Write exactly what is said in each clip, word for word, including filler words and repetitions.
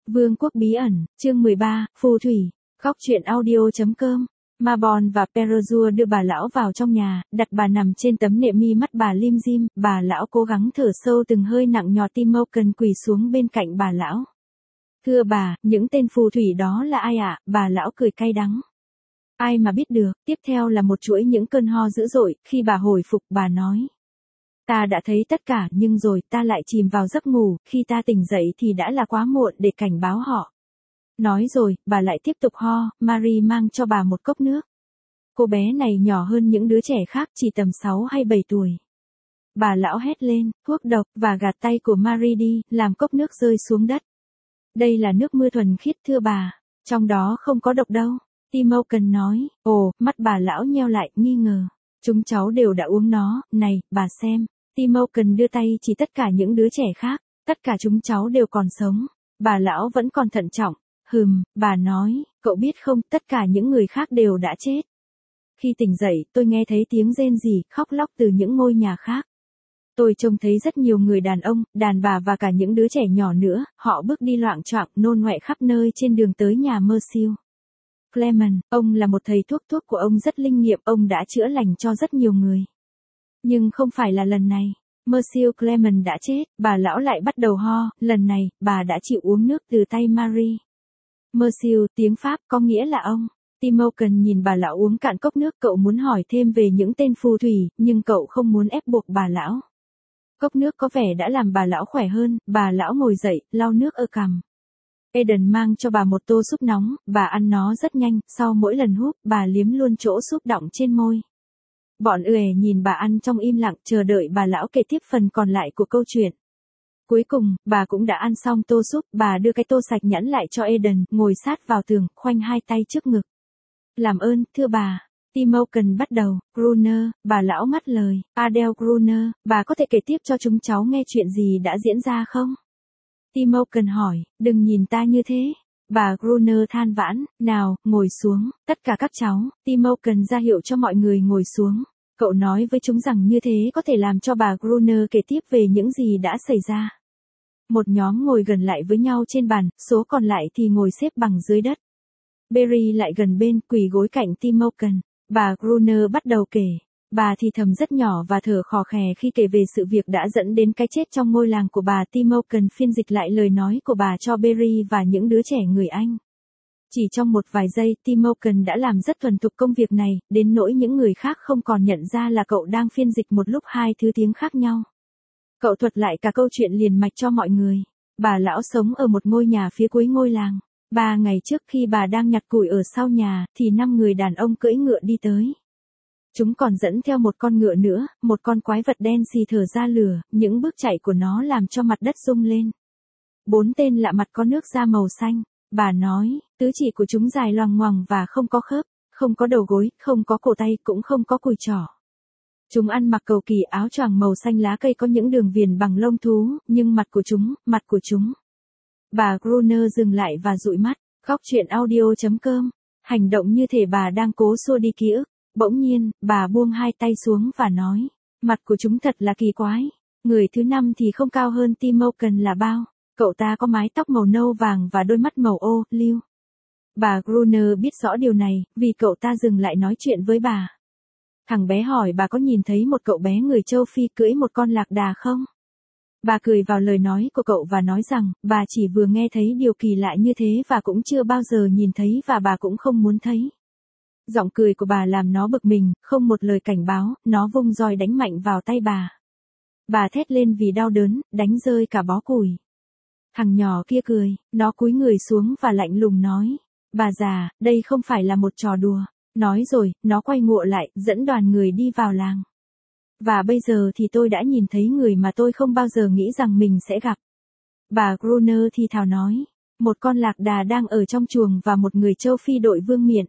Vương quốc bí ẩn, chương mười ba, phù thủy, góc truyện audio.com. Mabon và Perezua đưa bà lão vào trong nhà, đặt bà nằm trên tấm nệm mi mắt bà lim dim, bà lão cố gắng thở sâu từng hơi nặng nhọt. Timoken quỳ xuống bên cạnh bà lão. Thưa bà, những tên phù thủy đó là ai ạ? À? Bà lão cười cay đắng. Ai mà biết được. Tiếp theo là một chuỗi những cơn ho dữ dội. Khi bà hồi phục, bà nói. Ta đã thấy tất cả, nhưng rồi ta lại chìm vào giấc ngủ, khi ta tỉnh dậy thì đã là quá muộn để cảnh báo họ. Nói rồi, bà lại tiếp tục ho. Marie mang cho bà một cốc nước. Cô bé này nhỏ hơn những đứa trẻ khác, chỉ tầm sáu hay bảy tuổi. Bà lão hét lên, thuốc độc, và gạt tay của Marie đi, làm cốc nước rơi xuống đất. Đây là nước mưa thuần khiết thưa bà, trong đó không có độc đâu. Timoken nói. Ồ, mắt bà lão nheo lại, nghi ngờ. Chúng cháu đều đã uống nó, này, bà xem. Timoken đưa tay chỉ tất cả những đứa trẻ khác, tất cả chúng cháu đều còn sống. Bà lão vẫn còn thận trọng. Hừm, bà nói, cậu biết không, tất cả những người khác đều đã chết. Khi tỉnh dậy, tôi nghe thấy tiếng rên rỉ, khóc lóc từ những ngôi nhà khác. Tôi trông thấy rất nhiều người đàn ông, đàn bà và cả những đứa trẻ nhỏ nữa, họ bước đi loạng choạng, nôn ngoẹ khắp nơi trên đường tới nhà Monsieur Clement. Ông là một thầy thuốc, thuốc của ông rất linh nghiệm, ông đã chữa lành cho rất nhiều người. Nhưng không phải là lần này. Monsieur Clement đã chết, bà lão lại bắt đầu ho, lần này, bà đã chịu uống nước từ tay Marie. Monsieur, tiếng Pháp, có nghĩa là ông. Timoken nhìn bà lão uống cạn cốc nước, cậu muốn hỏi thêm về những tên phù thủy, nhưng cậu không muốn ép buộc bà lão. Cốc nước có vẻ đã làm bà lão khỏe hơn, bà lão ngồi dậy, lau nước ở cằm. Eden mang cho bà một tô súp nóng, bà ăn nó rất nhanh, sau mỗi lần húp, bà liếm luôn chỗ súp đọng trên môi. Bọn Uể nhìn bà ăn trong im lặng, chờ đợi bà lão kể tiếp phần còn lại của câu chuyện. Cuối cùng, bà cũng đã ăn xong tô súp, bà đưa cái tô sạch nhẵn lại cho Eden, ngồi sát vào tường, khoanh hai tay trước ngực. Làm ơn, thưa bà. Timoken bắt đầu. Gruner, bà lão ngắt lời. Adele Gruner, bà có thể kể tiếp cho chúng cháu nghe chuyện gì đã diễn ra không? Timoken hỏi, đừng nhìn ta như thế. Bà Gruner than vãn, nào, ngồi xuống, tất cả các cháu. Timoken ra hiệu cho mọi người ngồi xuống. Cậu nói với chúng rằng như thế có thể làm cho bà Gruner kể tiếp về những gì đã xảy ra. Một nhóm ngồi gần lại với nhau trên bàn, số còn lại thì ngồi xếp bằng dưới đất. Berry lại gần bên, quỳ gối cạnh Timoken. Bà Gruner bắt đầu kể. Bà thì thầm rất nhỏ và thở khò khè khi kể về sự việc đã dẫn đến cái chết trong ngôi làng của bà. Timoken phiên dịch lại lời nói của bà cho Berry và những đứa trẻ người Anh. Chỉ trong một vài giây, Timoken đã làm rất thuần thục công việc này, đến nỗi những người khác không còn nhận ra là cậu đang phiên dịch một lúc hai thứ tiếng khác nhau. Cậu thuật lại cả câu chuyện liền mạch cho mọi người. Bà lão sống ở một ngôi nhà phía cuối ngôi làng. Ba ngày trước khi bà đang nhặt củi ở sau nhà, thì năm người đàn ông cưỡi ngựa đi tới. Chúng còn dẫn theo một con ngựa nữa, một con quái vật đen xì thở ra lửa, những bước chạy của nó làm cho mặt đất rung lên. Bốn tên lạ mặt có nước da màu xanh. Bà nói, tứ chỉ của chúng dài loằng ngoằng và không có khớp, không có đầu gối, không có cổ tay, cũng không có cùi trỏ. Chúng ăn mặc cầu kỳ áo choàng màu xanh lá cây có những đường viền bằng lông thú, nhưng mặt của chúng, mặt của chúng. Bà Gruner dừng lại và dụi mắt. Góc truyện audio.com. Hành động như thể bà đang cố xua đi ký ức. Bỗng nhiên, bà buông hai tay xuống và nói. Mặt của chúng thật là kỳ quái. Người thứ năm thì không cao hơn Timoken là bao. Cậu ta có mái tóc màu nâu vàng và đôi mắt màu ô, liu. Bà Gruner biết rõ điều này, vì cậu ta dừng lại nói chuyện với bà. Thằng bé hỏi bà có nhìn thấy một cậu bé người châu Phi cưỡi một con lạc đà không? Bà cười vào lời nói của cậu và nói rằng, bà chỉ vừa nghe thấy điều kỳ lạ như thế và cũng chưa bao giờ nhìn thấy và bà cũng không muốn thấy. Giọng cười của bà làm nó bực mình, không một lời cảnh báo, nó vung roi đánh mạnh vào tay bà. Bà thét lên vì đau đớn, đánh rơi cả bó củi. Thằng nhỏ kia cười, nó cúi người xuống và lạnh lùng nói, bà già, đây không phải là một trò đùa. Nói rồi, nó quay ngựa lại, dẫn đoàn người đi vào làng. Và bây giờ thì tôi đã nhìn thấy người mà tôi không bao giờ nghĩ rằng mình sẽ gặp. Bà Gruner thì thào nói, một con lạc đà đang ở trong chuồng và một người châu Phi đội vương miện.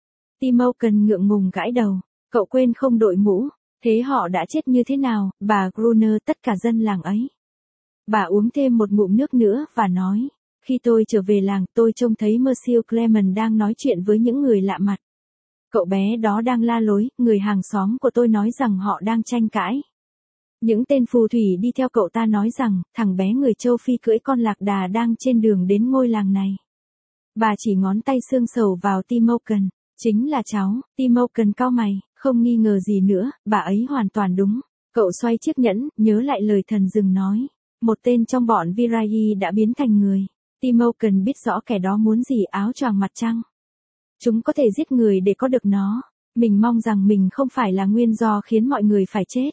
Timoken ngượng ngùng gãi đầu, cậu quên không đội mũ, thế họ đã chết như thế nào? Bà Gruner, tất cả dân làng ấy. Bà uống thêm một ngụm nước nữa và nói, khi tôi trở về làng tôi trông thấy Monsieur Clement đang nói chuyện với những người lạ mặt. Cậu bé đó đang la lối, người hàng xóm của tôi nói rằng họ đang tranh cãi. Những tên phù thủy đi theo cậu ta nói rằng, thằng bé người châu Phi cưỡi con lạc đà đang trên đường đến ngôi làng này. Bà chỉ ngón tay xương sầu vào Timoken. Chính là cháu. Timoken cau mày, không nghi ngờ gì nữa, bà ấy hoàn toàn đúng. Cậu xoay chiếc nhẫn, nhớ lại lời thần rừng nói. Một tên trong bọn Virai đã biến thành người. Timoken biết rõ kẻ đó muốn gì, áo choàng mặt trăng. Chúng có thể giết người để có được nó. Mình mong rằng mình không phải là nguyên do khiến mọi người phải chết.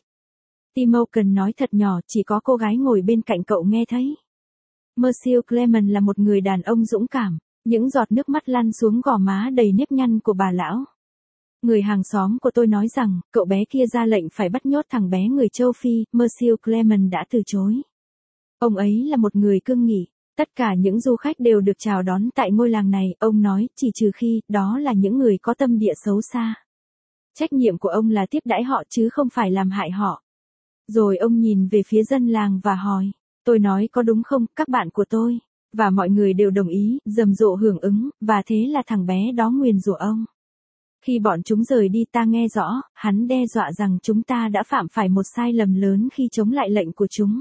Timoken nói thật nhỏ, chỉ có cô gái ngồi bên cạnh cậu nghe thấy. Monsieur Clement là một người đàn ông dũng cảm. Những giọt nước mắt lăn xuống gò má đầy nếp nhăn của bà lão. Người hàng xóm của tôi nói rằng, cậu bé kia ra lệnh phải bắt nhốt thằng bé người châu Phi, Monsieur Clement đã từ chối. Ông ấy là một người cương nghị. Tất cả những du khách đều được chào đón tại ngôi làng này, ông nói, chỉ trừ khi, đó là những người có tâm địa xấu xa. Trách nhiệm của ông là tiếp đãi họ chứ không phải làm hại họ. Rồi ông nhìn về phía dân làng và hỏi, tôi nói có đúng không, các bạn của tôi? Và mọi người đều đồng ý, rầm rộ hưởng ứng, và thế là thằng bé đó nguyền rủa ông. Khi bọn chúng rời đi ta nghe rõ, hắn đe dọa rằng chúng ta đã phạm phải một sai lầm lớn khi chống lại lệnh của chúng.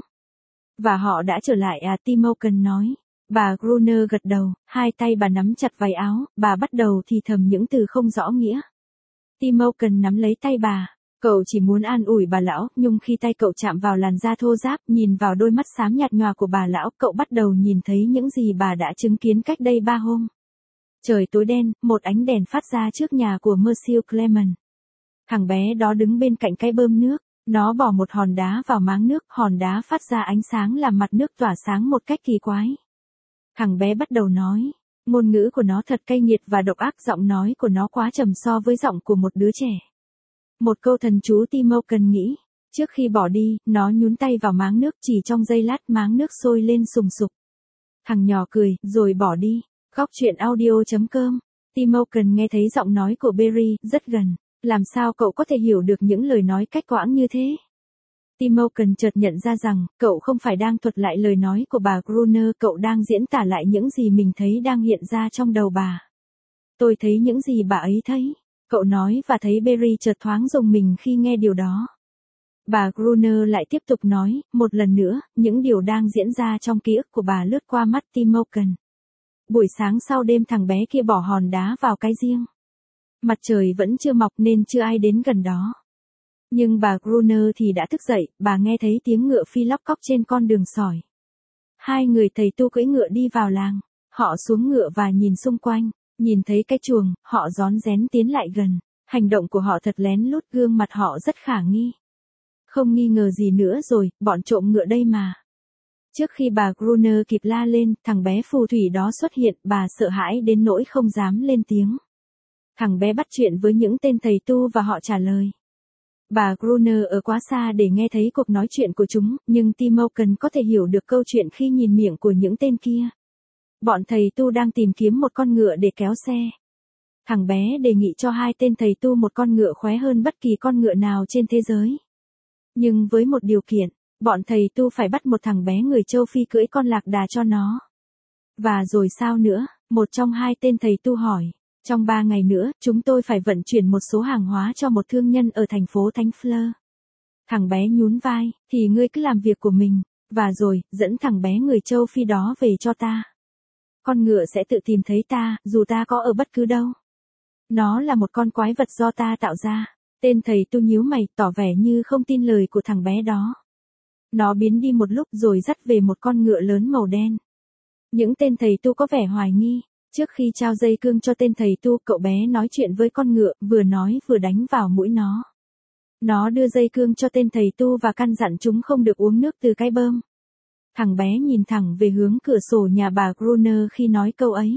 Và họ đã trở lại à, Timoken nói. Bà Gruner gật đầu, hai tay bà nắm chặt váy áo, bà bắt đầu thì thầm những từ không rõ nghĩa. Timoken nắm lấy tay bà. Cậu chỉ muốn an ủi bà lão, nhưng khi tay cậu chạm vào làn da thô ráp, nhìn vào đôi mắt xám nhạt nhòa của bà lão, cậu bắt đầu nhìn thấy những gì bà đã chứng kiến cách đây ba hôm. Trời tối đen, một ánh đèn phát ra trước nhà của Monsieur Clement. Thằng bé đó đứng bên cạnh cái bơm nước, nó bỏ một hòn đá vào máng nước, hòn đá phát ra ánh sáng làm mặt nước tỏa sáng một cách kỳ quái. Thằng bé bắt đầu nói, ngôn ngữ của nó thật cay nghiệt và độc ác, giọng nói của nó quá trầm so với giọng của một đứa trẻ. Một câu thần chú Timoken nghĩ. Trước khi bỏ đi, nó nhún tay vào máng nước, chỉ trong giây lát máng nước sôi lên sùng sục. Thằng nhỏ cười, rồi bỏ đi. Góc truyện audio chấm com. Timoken nghe thấy giọng nói của Berry, rất gần. Làm sao cậu có thể hiểu được những lời nói cách quãng như thế? Timoken chợt nhận ra rằng, cậu không phải đang thuật lại lời nói của bà Gruner, cậu đang diễn tả lại những gì mình thấy đang hiện ra trong đầu bà. Tôi thấy những gì bà ấy thấy. Cậu nói và thấy Berry chợt thoáng rùng mình khi nghe điều đó. Bà Gruner lại tiếp tục nói, một lần nữa, những điều đang diễn ra trong ký ức của bà lướt qua mắt Timoken. Buổi sáng sau đêm thằng bé kia bỏ hòn đá vào cái giếng. Mặt trời vẫn chưa mọc nên chưa ai đến gần đó. Nhưng bà Gruner thì đã thức dậy, bà nghe thấy tiếng ngựa phi lóc cóc trên con đường sỏi. Hai người thầy tu cưỡi ngựa đi vào làng. Họ xuống ngựa và nhìn xung quanh. Nhìn thấy cái chuồng, họ rón rén tiến lại gần. Hành động của họ thật lén lút, gương mặt họ rất khả nghi. Không nghi ngờ gì nữa rồi, bọn trộm ngựa đây mà. Trước khi bà Gruner kịp la lên, thằng bé phù thủy đó xuất hiện, bà sợ hãi đến nỗi không dám lên tiếng. Thằng bé bắt chuyện với những tên thầy tu và họ trả lời. Bà Gruner ở quá xa để nghe thấy cuộc nói chuyện của chúng, nhưng Timoken có thể hiểu được câu chuyện khi nhìn miệng của những tên kia. Bọn thầy tu đang tìm kiếm một con ngựa để kéo xe. Thằng bé đề nghị cho hai tên thầy tu một con ngựa khóe hơn bất kỳ con ngựa nào trên thế giới. Nhưng với một điều kiện, bọn thầy tu phải bắt một thằng bé người châu Phi cưỡi con lạc đà cho nó. Và rồi sao nữa? Một trong hai tên thầy tu hỏi. Trong ba ngày nữa, chúng tôi phải vận chuyển một số hàng hóa cho một thương nhân ở thành phố Thánh Fleur. Thằng bé nhún vai, thì ngươi cứ làm việc của mình, và rồi, dẫn thằng bé người châu Phi đó về cho ta. Con ngựa sẽ tự tìm thấy ta, dù ta có ở bất cứ đâu. Nó là một con quái vật do ta tạo ra. Tên thầy tu nhíu mày, tỏ vẻ như không tin lời của thằng bé đó. Nó biến đi một lúc rồi dắt về một con ngựa lớn màu đen. Những tên thầy tu có vẻ hoài nghi. Trước khi trao dây cương cho tên thầy tu, cậu bé nói chuyện với con ngựa, vừa nói vừa đánh vào mũi nó. Nó đưa dây cương cho tên thầy tu và căn dặn chúng không được uống nước từ cái bơm. Thằng bé nhìn thẳng về hướng cửa sổ nhà bà Gruner khi nói câu ấy.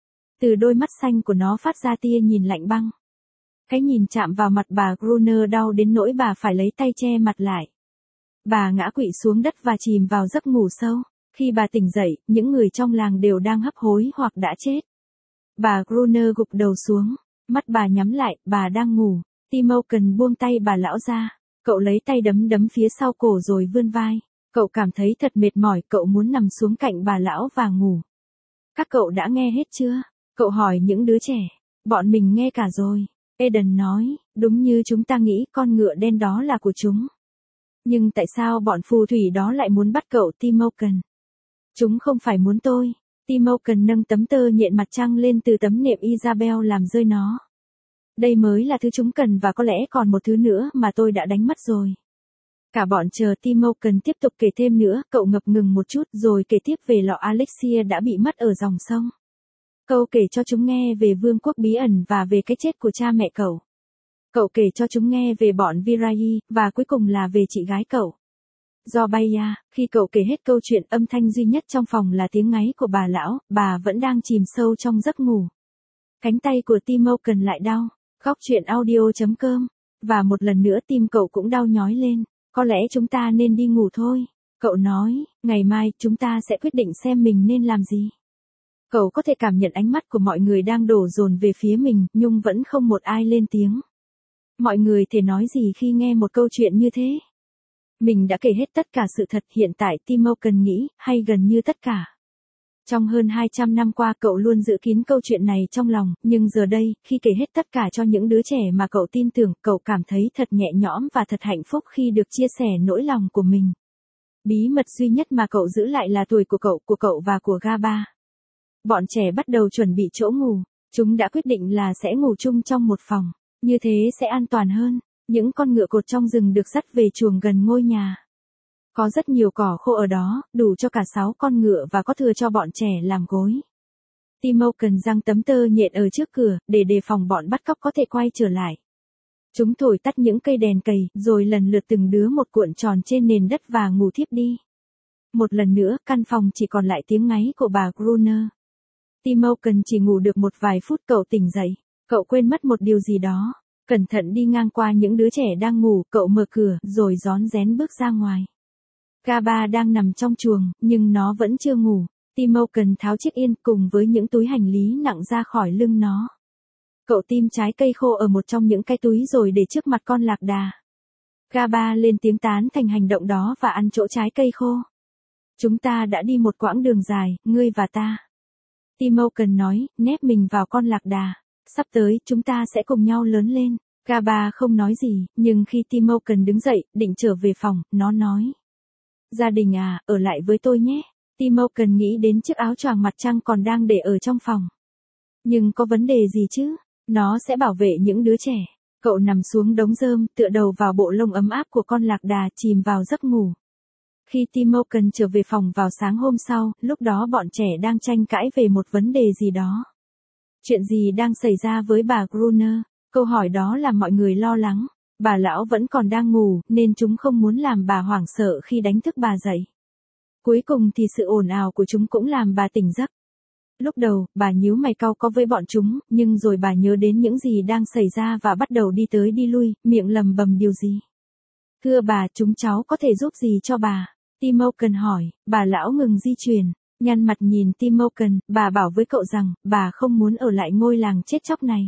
Từ đôi mắt xanh của nó phát ra tia nhìn lạnh băng. Cái nhìn chạm vào mặt bà Gruner đau đến nỗi bà phải lấy tay che mặt lại. Bà ngã quỵ xuống đất và chìm vào giấc ngủ sâu. Khi bà tỉnh dậy, những người trong làng đều đang hấp hối hoặc đã chết. Bà Gruner gục đầu xuống, mắt bà nhắm lại, bà đang ngủ. Timoken buông tay bà lão ra. Cậu lấy tay đấm đấm phía sau cổ rồi vươn vai. Cậu cảm thấy thật mệt mỏi, cậu muốn nằm xuống cạnh bà lão và ngủ. Các cậu đã nghe hết chưa? Cậu hỏi những đứa trẻ. Bọn mình nghe cả rồi. Eden nói, đúng như chúng ta nghĩ, con ngựa đen đó là của chúng. Nhưng tại sao bọn phù thủy đó lại muốn bắt cậu Timoken? Chúng không phải muốn tôi. Timoken nâng tấm tơ nhện mặt trăng lên từ tấm nệm Isabel làm rơi nó. Đây mới là thứ chúng cần và có lẽ còn một thứ nữa mà tôi đã đánh mất rồi. Cả bọn chờ Timoken tiếp tục kể thêm nữa, cậu ngập ngừng một chút rồi kể tiếp về lọ Alexia đã bị mất ở dòng sông. Cậu kể cho chúng nghe về vương quốc bí ẩn và về cái chết của cha mẹ cậu. Cậu kể cho chúng nghe về bọn Virai, và cuối cùng là về chị gái cậu. Zorbaya, khi cậu kể hết câu chuyện, âm thanh duy nhất trong phòng là tiếng ngáy của bà lão, bà vẫn đang chìm sâu trong giấc ngủ. Cánh tay của Timoken lại đau. Khóc chuyện audio chấm com. Và một lần nữa tim cậu cũng đau nhói lên. Có lẽ chúng ta nên đi ngủ thôi. Cậu nói, ngày mai chúng ta sẽ quyết định xem mình nên làm gì. Cậu có thể cảm nhận ánh mắt của mọi người đang đổ dồn về phía mình, nhưng vẫn không một ai lên tiếng. Mọi người thể nói gì khi nghe một câu chuyện như thế? Mình đã kể hết tất cả sự thật, hiện tại Timoken nghĩ, hay gần như tất cả. Trong hơn hai trăm năm qua cậu luôn giữ kín câu chuyện này trong lòng, nhưng giờ đây, khi kể hết tất cả cho những đứa trẻ mà cậu tin tưởng, cậu cảm thấy thật nhẹ nhõm và thật hạnh phúc khi được chia sẻ nỗi lòng của mình. Bí mật duy nhất mà cậu giữ lại là tuổi của cậu, của cậu và của Gaba. Bọn trẻ bắt đầu chuẩn bị chỗ ngủ. Chúng đã quyết định là sẽ ngủ chung trong một phòng. Như thế sẽ an toàn hơn. Những con ngựa cột trong rừng được dắt về chuồng gần ngôi nhà. Có rất nhiều cỏ khô ở đó, đủ cho cả sáu con ngựa và có thừa cho bọn trẻ làm gối. Timoken giăng tấm tơ nhện ở trước cửa, để đề phòng bọn bắt cóc có thể quay trở lại. Chúng thổi tắt những cây đèn cầy, rồi lần lượt từng đứa một cuộn tròn trên nền đất và ngủ thiếp đi. Một lần nữa, căn phòng chỉ còn lại tiếng ngáy của bà Gruner. Timoken chỉ ngủ được một vài phút, cậu tỉnh dậy. Cậu quên mất một điều gì đó. Cẩn thận đi ngang qua những đứa trẻ đang ngủ, cậu mở cửa, rồi rón rén bước ra ngoài. Gaba đang nằm trong chuồng, nhưng nó vẫn chưa ngủ. Timoken tháo chiếc yên cùng với những túi hành lý nặng ra khỏi lưng nó. Cậu tìm trái cây khô ở một trong những cái túi rồi để trước mặt con lạc đà. Gaba lên tiếng tán thành hành động đó và ăn chỗ trái cây khô. Chúng ta đã đi một quãng đường dài, ngươi và ta. Timoken nói, nép mình vào con lạc đà. Sắp tới, chúng ta sẽ cùng nhau lớn lên. Gaba không nói gì, nhưng khi Timoken đứng dậy, định trở về phòng, nó nói. Gia đình à, ở lại với tôi nhé. Timoken nghĩ đến chiếc áo choàng mặt trăng còn đang để ở trong phòng. Nhưng có vấn đề gì chứ? Nó sẽ bảo vệ những đứa trẻ. Cậu nằm xuống đống rơm, tựa đầu vào bộ lông ấm áp của con lạc đà, chìm vào giấc ngủ. Khi Timoken trở về phòng vào sáng hôm sau, lúc đó bọn trẻ đang tranh cãi về một vấn đề gì đó. Chuyện gì đang xảy ra với bà Gruner? Câu hỏi đó làm mọi người lo lắng. Bà lão vẫn còn đang ngủ, nên chúng không muốn làm bà hoảng sợ khi đánh thức bà dậy. Cuối cùng thì sự ồn ào của chúng cũng làm bà tỉnh giấc. Lúc đầu, bà nhíu mày cau có với bọn chúng, nhưng rồi bà nhớ đến những gì đang xảy ra và bắt đầu đi tới đi lui, miệng lầm bầm điều gì. Thưa bà, chúng cháu có thể giúp gì cho bà? Timoken hỏi. Bà lão ngừng di chuyển, nhăn mặt nhìn Timoken, bà bảo với cậu rằng, bà không muốn ở lại ngôi làng chết chóc này.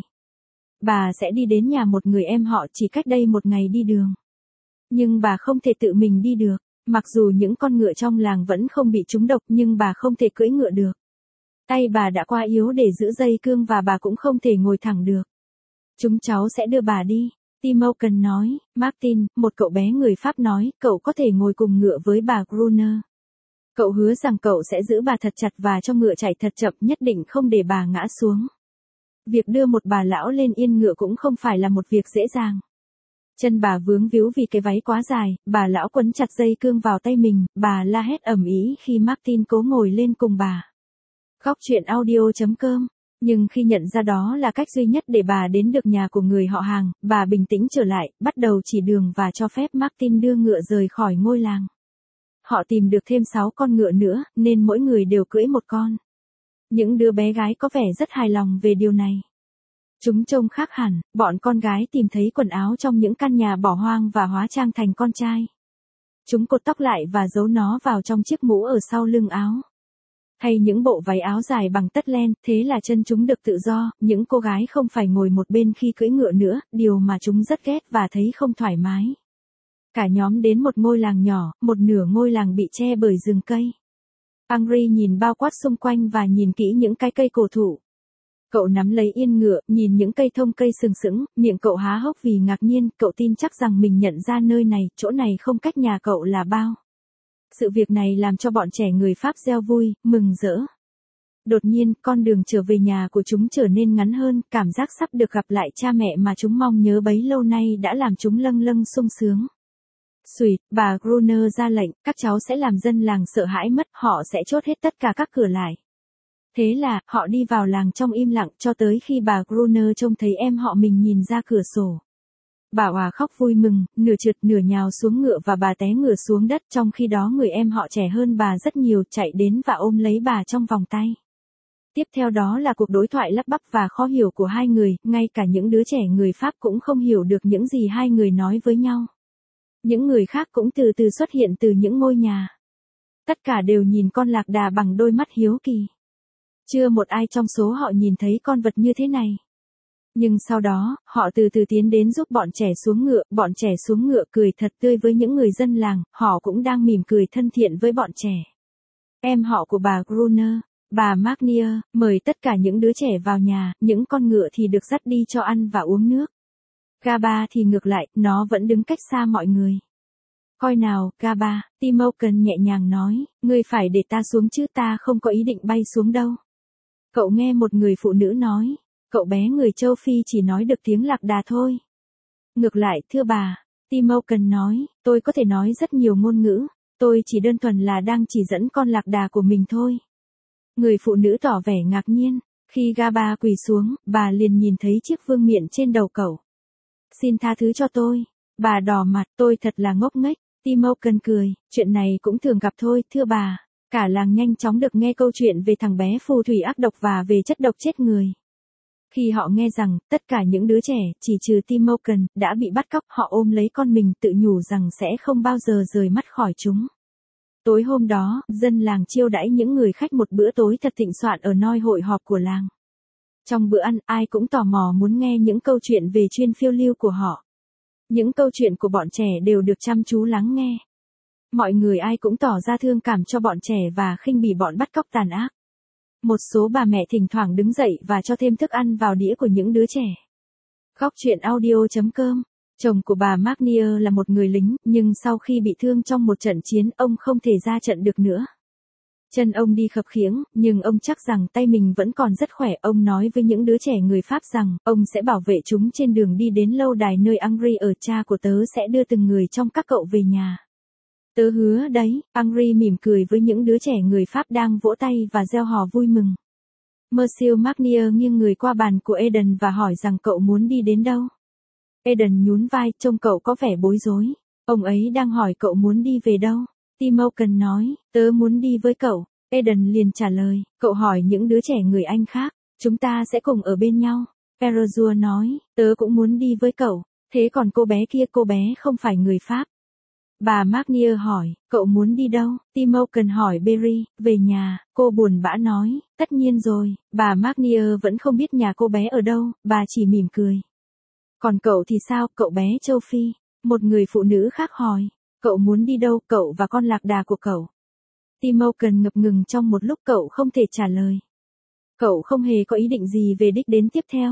Bà sẽ đi đến nhà một người em họ chỉ cách đây một ngày đi đường. Nhưng bà không thể tự mình đi được. Mặc dù những con ngựa trong làng vẫn không bị trúng độc, nhưng bà không thể cưỡi ngựa được. Tay bà đã quá yếu để giữ dây cương và bà cũng không thể ngồi thẳng được. Chúng cháu sẽ đưa bà đi. Timoken nói. Martin, một cậu bé người Pháp nói, cậu có thể ngồi cùng ngựa với bà Gruner. Cậu hứa rằng cậu sẽ giữ bà thật chặt và cho ngựa chạy thật chậm, nhất định không để bà ngã xuống. Việc đưa một bà lão lên yên ngựa cũng không phải là một việc dễ dàng. Chân bà vướng víu vì cái váy quá dài, bà lão quấn chặt dây cương vào tay mình, bà la hét ầm ĩ khi Martin cố ngồi lên cùng bà. Khóc chuyện audio chấm com. Nhưng khi nhận ra đó là cách duy nhất để bà đến được nhà của người họ hàng, bà bình tĩnh trở lại, bắt đầu chỉ đường và cho phép Martin đưa ngựa rời khỏi ngôi làng. Họ tìm được thêm sáu con ngựa nữa, nên mỗi người đều cưỡi một con. Những đứa bé gái có vẻ rất hài lòng về điều này. Chúng trông khác hẳn, bọn con gái tìm thấy quần áo trong những căn nhà bỏ hoang và hóa trang thành con trai. Chúng cột tóc lại và giấu nó vào trong chiếc mũ ở sau lưng áo. Hay những bộ váy áo dài bằng tất len, thế là chân chúng được tự do, những cô gái không phải ngồi một bên khi cưỡi ngựa nữa, điều mà chúng rất ghét và thấy không thoải mái. Cả nhóm đến một ngôi làng nhỏ, một nửa ngôi làng bị che bởi rừng cây. Henry nhìn bao quát xung quanh và nhìn kỹ những cái cây cổ thụ. Cậu nắm lấy yên ngựa, nhìn những cây thông cây sừng sững, miệng cậu há hốc vì ngạc nhiên, cậu tin chắc rằng mình nhận ra nơi này, chỗ này không cách nhà cậu là bao. Sự việc này làm cho bọn trẻ người Pháp reo vui, mừng rỡ. Đột nhiên, con đường trở về nhà của chúng trở nên ngắn hơn, cảm giác sắp được gặp lại cha mẹ mà chúng mong nhớ bấy lâu nay đã làm chúng lâng lâng sung sướng. Xùi, bà Gruner ra lệnh, các cháu sẽ làm dân làng sợ hãi mất, họ sẽ chốt hết tất cả các cửa lại. Thế là, họ đi vào làng trong im lặng cho tới khi bà Gruner trông thấy em họ mình nhìn ra cửa sổ. Bà Hòa khóc vui mừng, nửa trượt nửa nhào xuống ngựa và bà té ngửa xuống đất, trong khi đó người em họ trẻ hơn bà rất nhiều chạy đến và ôm lấy bà trong vòng tay. Tiếp theo đó là cuộc đối thoại lắp bắp và khó hiểu của hai người, ngay cả những đứa trẻ người Pháp cũng không hiểu được những gì hai người nói với nhau. Những người khác cũng từ từ xuất hiện từ những ngôi nhà. Tất cả đều nhìn con lạc đà bằng đôi mắt hiếu kỳ. Chưa một ai trong số họ nhìn thấy con vật như thế này. Nhưng sau đó, họ từ từ tiến đến giúp bọn trẻ xuống ngựa, bọn trẻ xuống ngựa cười thật tươi với những người dân làng, họ cũng đang mỉm cười thân thiện với bọn trẻ. Em họ của bà Gruner, bà Magnier, mời tất cả những đứa trẻ vào nhà, những con ngựa thì được dắt đi cho ăn và uống nước. Gaba thì ngược lại, nó vẫn đứng cách xa mọi người. Coi nào, Gaba, Timoken nhẹ nhàng nói, ngươi phải để ta xuống chứ ta không có ý định bay xuống đâu. Cậu nghe một người phụ nữ nói, cậu bé người châu Phi chỉ nói được tiếng lạc đà thôi. Ngược lại, thưa bà, Timoken nói, tôi có thể nói rất nhiều ngôn ngữ, tôi chỉ đơn thuần là đang chỉ dẫn con lạc đà của mình thôi. Người phụ nữ tỏ vẻ ngạc nhiên, khi Gaba quỳ xuống, bà liền nhìn thấy chiếc vương miện trên đầu cậu. Xin tha thứ cho tôi, bà đỏ mặt, tôi thật là ngốc nghếch. Timoken cười, chuyện này cũng thường gặp thôi, thưa bà. Cả làng nhanh chóng được nghe câu chuyện về thằng bé phù thủy ác độc và về chất độc chết người. Khi họ nghe rằng, tất cả những đứa trẻ, chỉ trừ Timoken, đã bị bắt cóc, họ ôm lấy con mình tự nhủ rằng sẽ không bao giờ rời mắt khỏi chúng. Tối hôm đó, dân làng chiêu đãi những người khách một bữa tối thật thịnh soạn ở nơi hội họp của làng. Trong bữa ăn, ai cũng tò mò muốn nghe những câu chuyện về chuyến phiêu lưu của họ. Những câu chuyện của bọn trẻ đều được chăm chú lắng nghe. Mọi người ai cũng tỏ ra thương cảm cho bọn trẻ và khinh bỉ bọn bắt cóc tàn ác. Một số bà mẹ thỉnh thoảng đứng dậy và cho thêm thức ăn vào đĩa của những đứa trẻ. Góc truyện audio chấm com. Chồng của bà Magnier là một người lính, nhưng sau khi bị thương trong một trận chiến, ông không thể ra trận được nữa. Chân ông đi khập khiễng, nhưng ông chắc rằng tay mình vẫn còn rất khỏe. Ông nói với những đứa trẻ người Pháp rằng, ông sẽ bảo vệ chúng trên đường đi đến lâu đài nơi Henri ở, cha của tớ sẽ đưa từng người trong các cậu về nhà. Tớ hứa đấy, Henri mỉm cười với những đứa trẻ người Pháp đang vỗ tay và reo hò vui mừng. Monsieur Magnier nghiêng người qua bàn của Eden và hỏi rằng cậu muốn đi đến đâu. Eden nhún vai, trông cậu có vẻ bối rối. Ông ấy đang hỏi cậu muốn đi về đâu. Timoken nói, tớ muốn đi với cậu. Eden liền trả lời, cậu hỏi những đứa trẻ người Anh khác, chúng ta sẽ cùng ở bên nhau. Perozua nói, tớ cũng muốn đi với cậu, thế còn cô bé kia, cô bé không phải người Pháp. Bà Magnier hỏi, cậu muốn đi đâu? Timoken hỏi Berry, về nhà, cô buồn bã nói, tất nhiên rồi, bà Magnier vẫn không biết nhà cô bé ở đâu, bà chỉ mỉm cười. Còn cậu thì sao, cậu bé châu Phi? Một người phụ nữ khác hỏi, cậu muốn đi đâu, cậu và con lạc đà của cậu? Timoken ngập ngừng trong một lúc, cậu không thể trả lời. Cậu không hề có ý định gì về đích đến tiếp theo.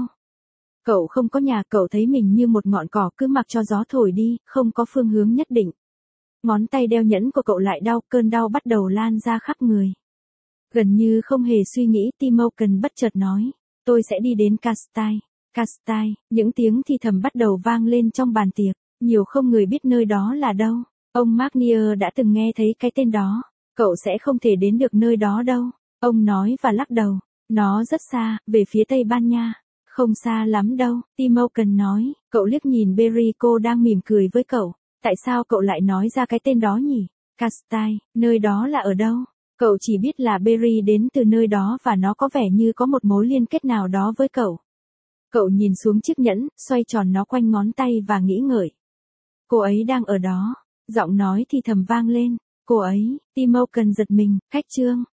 Cậu không có nhà, cậu thấy mình như một ngọn cỏ cứ mặc cho gió thổi đi, không có phương hướng nhất định. Ngón tay đeo nhẫn của cậu lại đau, cơn đau bắt đầu lan ra khắp người. Gần như không hề suy nghĩ, Timoken bất chợt nói, tôi sẽ đi đến Castile. Castile, những tiếng thì thầm bắt đầu vang lên trong bàn tiệc, nhiều không người biết nơi đó là đâu. Ông Magnier đã từng nghe thấy cái tên đó, cậu sẽ không thể đến được nơi đó đâu. Ông nói và lắc đầu, nó rất xa, về phía Tây Ban Nha. Không xa lắm đâu, Timoken nói, cậu liếc nhìn Berry, cô đang mỉm cười với cậu. Tại sao cậu lại nói ra cái tên đó nhỉ? Castile, nơi đó là ở đâu? Cậu chỉ biết là Berry đến từ nơi đó và nó có vẻ như có một mối liên kết nào đó với cậu. Cậu nhìn xuống chiếc nhẫn, xoay tròn nó quanh ngón tay và nghĩ ngợi. Cô ấy đang ở đó. Giọng nói thì thầm vang lên. Cô ấy, Timoken giật mình, khách trương.